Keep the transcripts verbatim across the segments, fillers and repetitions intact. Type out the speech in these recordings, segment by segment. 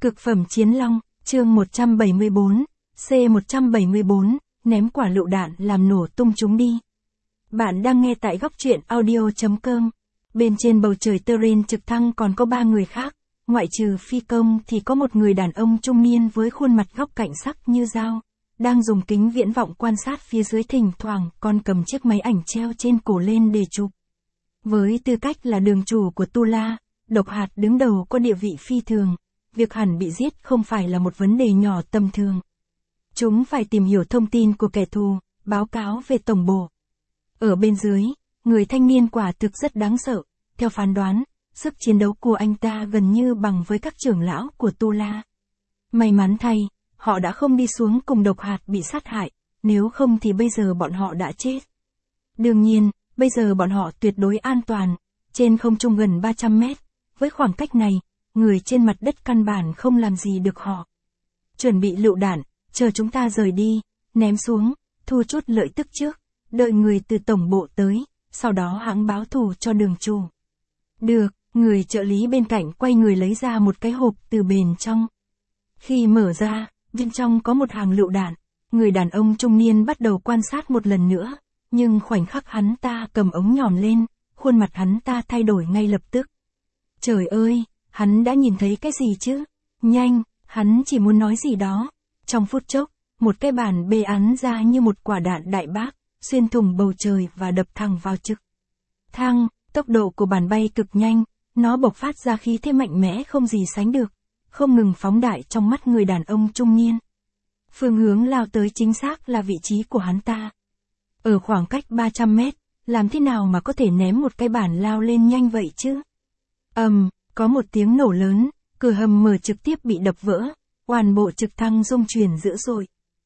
Cực phẩm chiến long, chương một trăm bảy mươi tư, C một trăm bảy mươi tư, ném quả lựu đạn làm nổ tung chúng đi. Bạn đang nghe tại góc truyện audio chấm com. Bên trên bầu trời Terrain trực thăng còn có ba người khác, ngoại trừ phi công thì có một người đàn ông trung niên với khuôn mặt góc cạnh sắc như dao, đang dùng kính viễn vọng quan sát phía dưới, thỉnh thoảng còn cầm chiếc máy ảnh treo trên cổ lên để chụp. Với tư cách là đường chủ của Tula, Độc Hạt đứng đầu có địa vị phi thường, việc hẳn bị giết không phải là một vấn đề nhỏ tầm thường. Chúng phải tìm hiểu thông tin của kẻ thù, báo cáo về tổng bộ. Ở bên dưới, người thanh niên quả thực rất đáng sợ, theo phán đoán, sức chiến đấu của anh ta gần như bằng với các trưởng lão của Tula. May mắn thay, họ đã không đi xuống cùng Độc Hạt bị sát hại, nếu không thì bây giờ bọn họ đã chết. Đương nhiên, bây giờ bọn họ tuyệt đối an toàn, trên không trung gần ba trăm mét, với khoảng cách này, người trên mặt đất căn bản không làm gì được họ. Chuẩn bị lựu đạn, chờ chúng ta rời đi, ném xuống, thu chút lợi tức trước, đợi người từ tổng bộ tới, sau đó hãng báo thù cho đường chủ. Được, người trợ lý bên cạnh quay người lấy ra một cái hộp từ bên trong. Khi mở ra, bên trong có một hàng lựu đạn, người đàn ông trung niên bắt đầu quan sát một lần nữa, nhưng khoảnh khắc hắn ta cầm ống nhòm lên, khuôn mặt hắn ta thay đổi ngay lập tức. Trời ơi, hắn đã nhìn thấy cái gì chứ? Nhanh, hắn chỉ muốn nói gì đó. Trong phút chốc, một cái bàn bê ắn ra như một quả đạn đại bác, xuyên thủng bầu trời và đập thẳng vào trực thăng. Tốc độ của bàn bay cực nhanh, nó bộc phát ra khí thế mạnh mẽ không gì sánh được, không ngừng phóng đại trong mắt người đàn ông trung niên. Phương hướng lao tới chính xác là vị trí của hắn ta. Ở khoảng cách ba trăm mét, làm thế nào mà có thể ném một cái bàn lao lên nhanh vậy chứ? Ầm, um, có một tiếng nổ lớn, cửa hầm mở trực tiếp bị đập vỡ, toàn bộ trực thăng rung chuyển dữ dội.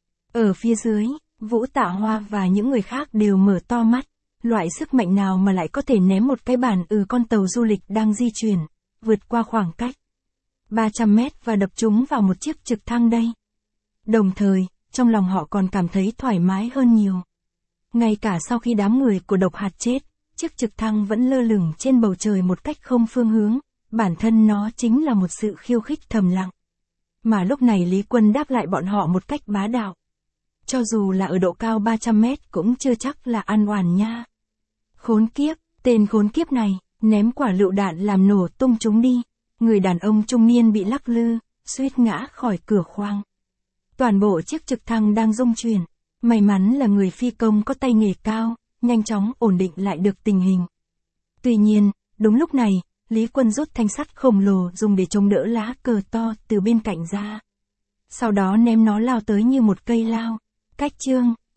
Ở phía dưới, Vũ Tạ Hoa và những người khác đều mở to mắt, loại sức mạnh nào mà lại có thể ném một cái bàn từ con tàu du lịch đang di chuyển, vượt qua khoảng cách ba trăm mét và đập chúng vào một chiếc trực thăng đây. Đồng thời, trong lòng họ còn cảm thấy thoải mái hơn nhiều. Ngay cả sau khi đám người của Độc Hạt chết, chiếc trực thăng vẫn lơ lửng trên bầu trời một cách không phương hướng, bản thân nó chính là một sự khiêu khích thầm lặng. Mà lúc này Lý Quân đáp lại bọn họ một cách bá đạo. Cho dù là ở độ cao ba trăm mét cũng chưa chắc là an toàn nha. Khốn kiếp, tên khốn kiếp này, ném quả lựu đạn làm nổ tung chúng đi. Người đàn ông trung niên bị lắc lư, suýt ngã khỏi cửa khoang. Toàn bộ chiếc trực thăng đang rung chuyển. May mắn là người phi công có tay nghề cao, nhanh chóng ổn định lại được tình hình. Tuy nhiên, đúng lúc này, Lý Quân rút thanh sắt khổng lồ dùng để chống đỡ lá cờ to từ bên cạnh ra. Sau đó ném nó lao tới như một cây lao. Cách chương